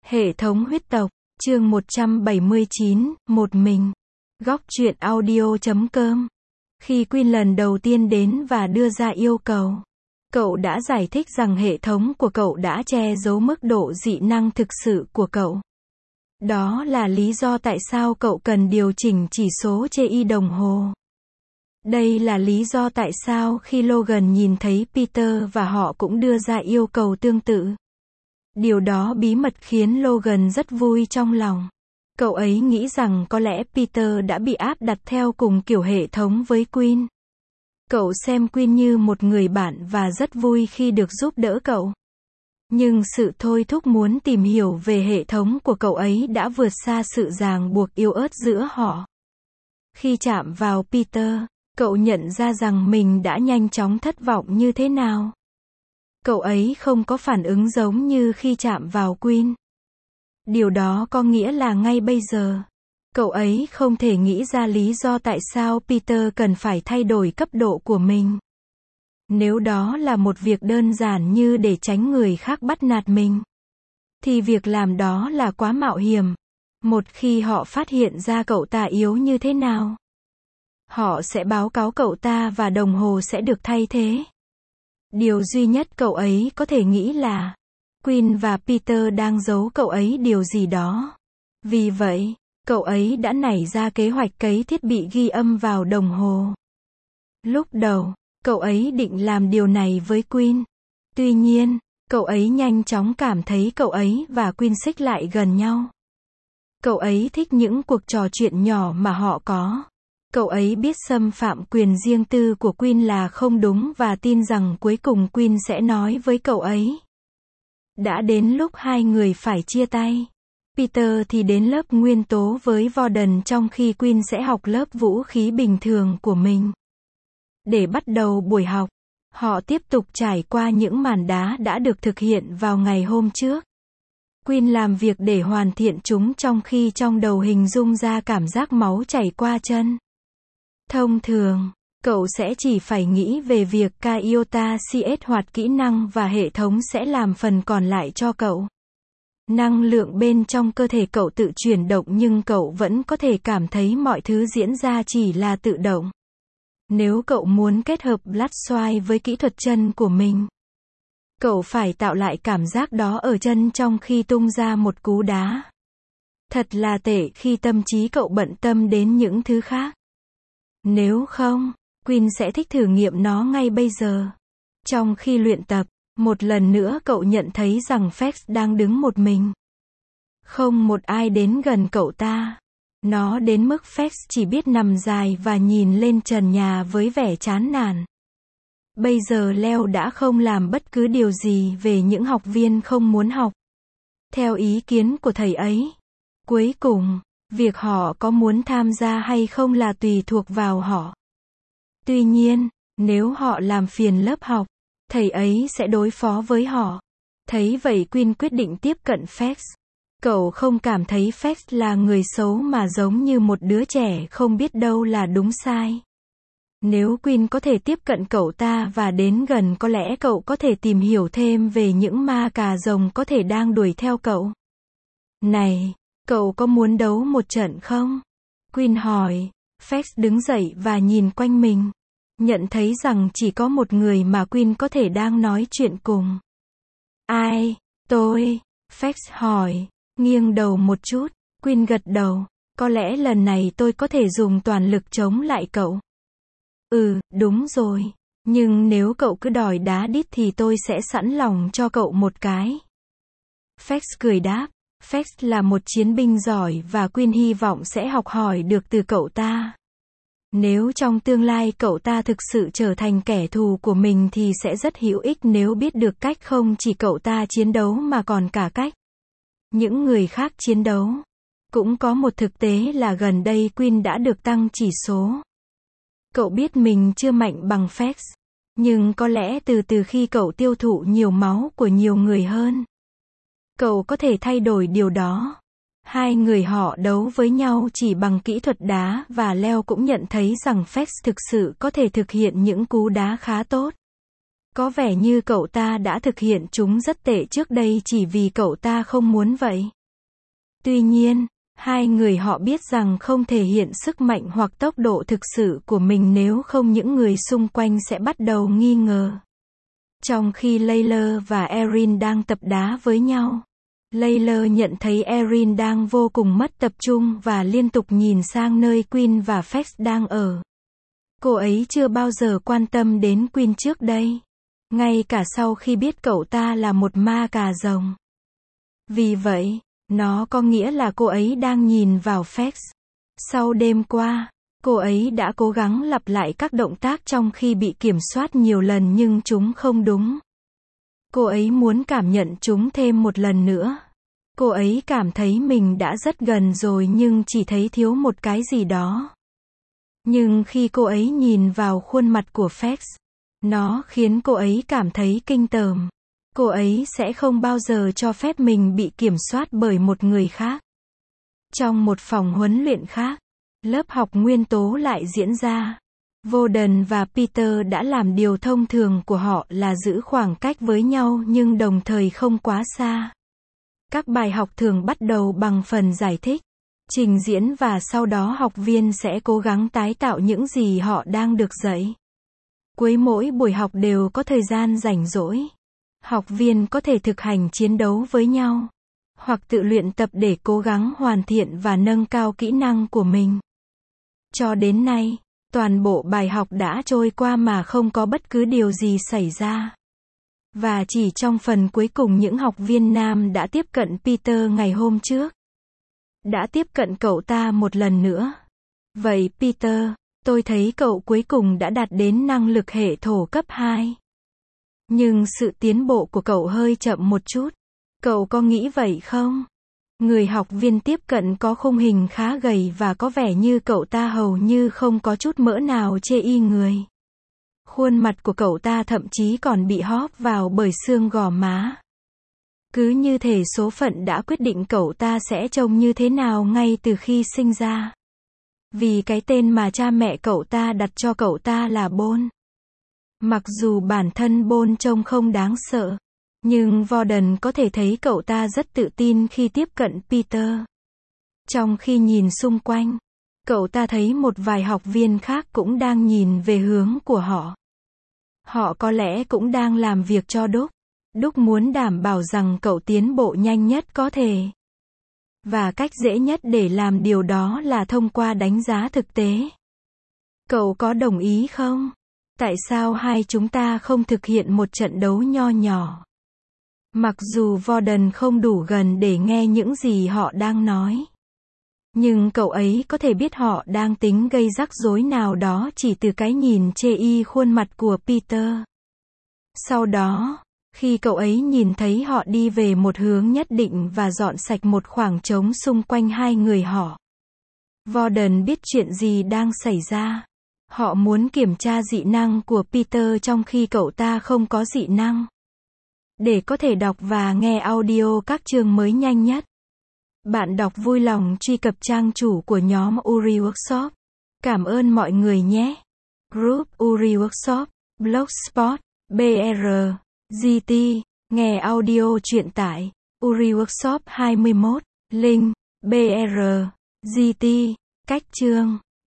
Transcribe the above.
Hệ thống huyết tộc, chương 179, một mình. Góc truyện audio.com. Khi Quyên lần đầu tiên đến và đưa ra yêu cầu, cậu đã giải thích rằng hệ thống của cậu đã che giấu mức độ dị năng thực sự của cậu. Đó là lý do tại sao cậu cần điều chỉnh chỉ số TI đồng hồ. Đây là lý do tại sao khi Logan nhìn thấy Peter và họ cũng đưa ra yêu cầu tương tự. Điều đó bí mật khiến Logan rất vui trong lòng. Cậu ấy nghĩ rằng có lẽ Peter đã bị áp đặt theo cùng kiểu hệ thống với Quyên. Cậu xem Quyên như một người bạn và rất vui khi được giúp đỡ cậu. Nhưng sự thôi thúc muốn tìm hiểu về hệ thống của cậu ấy đã vượt xa sự ràng buộc yếu ớt giữa họ. Khi chạm vào Peter, cậu nhận ra rằng mình đã nhanh chóng thất vọng như thế nào. Cậu ấy không có phản ứng giống như khi chạm vào Quyên. Điều đó có nghĩa là ngay bây giờ, cậu ấy không thể nghĩ ra lý do tại sao Peter cần phải thay đổi cấp độ của mình. Nếu đó là một việc đơn giản như để tránh người khác bắt nạt mình, thì việc làm đó là quá mạo hiểm. Một khi họ phát hiện ra cậu ta yếu như thế nào, họ sẽ báo cáo cậu ta và đồng hồ sẽ được thay thế. Điều duy nhất cậu ấy có thể nghĩ là Quyên và Peter đang giấu cậu ấy điều gì đó. Vì vậy, cậu ấy đã nảy ra kế hoạch cấy thiết bị ghi âm vào đồng hồ. Lúc đầu, cậu ấy định làm điều này với Quyên. Tuy nhiên, cậu ấy nhanh chóng cảm thấy cậu ấy và Quyên xích lại gần nhau. Cậu ấy thích những cuộc trò chuyện nhỏ mà họ có. Cậu ấy biết xâm phạm quyền riêng tư của Quyên là không đúng và tin rằng cuối cùng Quyên sẽ nói với cậu ấy. Đã đến lúc hai người phải chia tay. Peter thì đến lớp nguyên tố với Warden trong khi Quyên sẽ học lớp vũ khí bình thường của mình. Để bắt đầu buổi học, họ tiếp tục trải qua những màn đá đã được thực hiện vào ngày hôm trước. Quyên làm việc để hoàn thiện chúng trong khi trong đầu hình dung ra cảm giác máu chảy qua chân. Thông thường, cậu sẽ chỉ phải nghĩ về việc Iota CS hoạt kỹ năng và hệ thống sẽ làm phần còn lại cho cậu. Năng lượng bên trong cơ thể cậu tự chuyển động nhưng cậu vẫn có thể cảm thấy mọi thứ diễn ra chỉ là tự động. Nếu cậu muốn kết hợp Blood Swine với kỹ thuật chân của mình, cậu phải tạo lại cảm giác đó ở chân trong khi tung ra một cú đá. Thật là tệ khi tâm trí cậu bận tâm đến những thứ khác. Nếu không, Quyên sẽ thích thử nghiệm nó ngay bây giờ. Trong khi luyện tập, một lần nữa cậu nhận thấy rằng Fex đang đứng một mình. Không một ai đến gần cậu ta. Nó đến mức Fex chỉ biết nằm dài và nhìn lên trần nhà với vẻ chán nản. Bây giờ Leo đã không làm bất cứ điều gì về những học viên không muốn học. Theo ý kiến của thầy ấy. Cuối cùng, việc họ có muốn tham gia hay không là tùy thuộc vào họ. Tuy nhiên, nếu họ làm phiền lớp học, thầy ấy sẽ đối phó với họ. Thấy vậy Quyên quyết định tiếp cận Fex. Cậu không cảm thấy Fex là người xấu mà giống như một đứa trẻ không biết đâu là đúng sai. Nếu Quyên có thể tiếp cận cậu ta và đến gần có lẽ cậu có thể tìm hiểu thêm về những ma cà rồng có thể đang đuổi theo cậu. Này, cậu có muốn đấu một trận không? Quyên hỏi. Fex đứng dậy và nhìn quanh mình. Nhận thấy rằng chỉ có một người mà Quyên có thể đang nói chuyện cùng. Ai? Tôi? Fex hỏi. Nghiêng đầu một chút. Quyên gật đầu. Có lẽ lần này tôi có thể dùng toàn lực chống lại cậu. Đúng rồi. Nhưng nếu cậu cứ đòi đá đít thì tôi sẽ sẵn lòng cho cậu một cái. Fex cười đáp. Fex là một chiến binh giỏi và Quyên hy vọng sẽ học hỏi được từ cậu ta. Nếu trong tương lai cậu ta thực sự trở thành kẻ thù của mình thì sẽ rất hữu ích nếu biết được cách không chỉ cậu ta chiến đấu mà còn cả cách những người khác chiến đấu. Cũng có một thực tế là gần đây Quyên đã được tăng chỉ số. Cậu biết mình chưa mạnh bằng Fex, nhưng có lẽ từ khi cậu tiêu thụ nhiều máu của nhiều người hơn, cậu có thể thay đổi điều đó. Hai người họ đấu với nhau chỉ bằng kỹ thuật đá và Leo cũng nhận thấy rằng Fex thực sự có thể thực hiện những cú đá khá tốt. Có vẻ như cậu ta đã thực hiện chúng rất tệ trước đây chỉ vì cậu ta không muốn vậy. Tuy nhiên, hai người họ biết rằng không thể hiện sức mạnh hoặc tốc độ thực sự của mình nếu không những người xung quanh sẽ bắt đầu nghi ngờ. Trong khi Layla và Erin đang tập đá với nhau, Layla nhận thấy Erin đang vô cùng mất tập trung và liên tục nhìn sang nơi Quinn và Fex đang ở. Cô ấy chưa bao giờ quan tâm đến Quinn trước đây, ngay cả sau khi biết cậu ta là một ma cà rồng. Vì vậy, nó có nghĩa là cô ấy đang nhìn vào Fex. Sau đêm qua, cô ấy đã cố gắng lặp lại các động tác trong khi bị kiểm soát nhiều lần nhưng chúng không đúng. Cô ấy muốn cảm nhận chúng thêm một lần nữa. Cô ấy cảm thấy mình đã rất gần rồi nhưng chỉ thấy thiếu một cái gì đó. Nhưng khi cô ấy nhìn vào khuôn mặt của Fex, nó khiến cô ấy cảm thấy kinh tởm. Cô ấy sẽ không bao giờ cho phép mình bị kiểm soát bởi một người khác. Trong một phòng huấn luyện khác, lớp học nguyên tố lại diễn ra. Warden và Peter đã làm điều thông thường của họ là giữ khoảng cách với nhau nhưng đồng thời không quá xa. Các bài học thường bắt đầu bằng phần giải thích, trình diễn và sau đó học viên sẽ cố gắng tái tạo những gì họ đang được dạy. Cuối mỗi buổi học đều có thời gian rảnh rỗi. Học viên có thể thực hành chiến đấu với nhau, hoặc tự luyện tập để cố gắng hoàn thiện và nâng cao kỹ năng của mình. Cho đến nay, toàn bộ bài học đã trôi qua mà không có bất cứ điều gì xảy ra. Và chỉ trong phần cuối cùng những học viên nam đã tiếp cận Peter ngày hôm trước. Đã tiếp cận cậu ta một lần nữa. Vậy Peter, tôi thấy cậu cuối cùng đã đạt đến năng lực hệ thổ cấp 2. Nhưng sự tiến bộ của cậu hơi chậm một chút. Cậu có nghĩ vậy không? Người học viên tiếp cận có khung hình khá gầy và có vẻ như cậu ta hầu như không có chút mỡ nào chê y người. Khuôn mặt của cậu ta thậm chí còn bị hóp vào bởi xương gò má. Cứ như thể số phận đã quyết định cậu ta sẽ trông như thế nào ngay từ khi sinh ra. Vì cái tên mà cha mẹ cậu ta đặt cho cậu ta là Bôn. Mặc dù bản thân Bôn trông không đáng sợ, nhưng Warden có thể thấy cậu ta rất tự tin khi tiếp cận Peter. Trong khi nhìn xung quanh, cậu ta thấy một vài học viên khác cũng đang nhìn về hướng của họ. Họ có lẽ cũng đang làm việc cho Đúc. Đúc muốn đảm bảo rằng cậu tiến bộ nhanh nhất có thể. Và cách dễ nhất để làm điều đó là thông qua đánh giá thực tế. Cậu có đồng ý không? Tại sao hai chúng ta không thực hiện một trận đấu nho nhỏ? Mặc dù Warden không đủ gần để nghe những gì họ đang nói. Nhưng cậu ấy có thể biết họ đang tính gây rắc rối nào đó chỉ từ cái nhìn chê y khuôn mặt của Peter. Sau đó, khi cậu ấy nhìn thấy họ đi về một hướng nhất định và dọn sạch một khoảng trống xung quanh hai người họ. Warden biết chuyện gì đang xảy ra. Họ muốn kiểm tra dị năng của Peter trong khi cậu ta không có dị năng. Để có thể đọc và nghe audio các chương mới nhanh nhất, bạn đọc vui lòng truy cập trang chủ của nhóm Uri Workshop. Cảm ơn mọi người nhé. Group Uri Workshop, Blogspot, BR, GT, nghe audio truyện tại Uri Workshop 21, link, BR, GT, cách chương.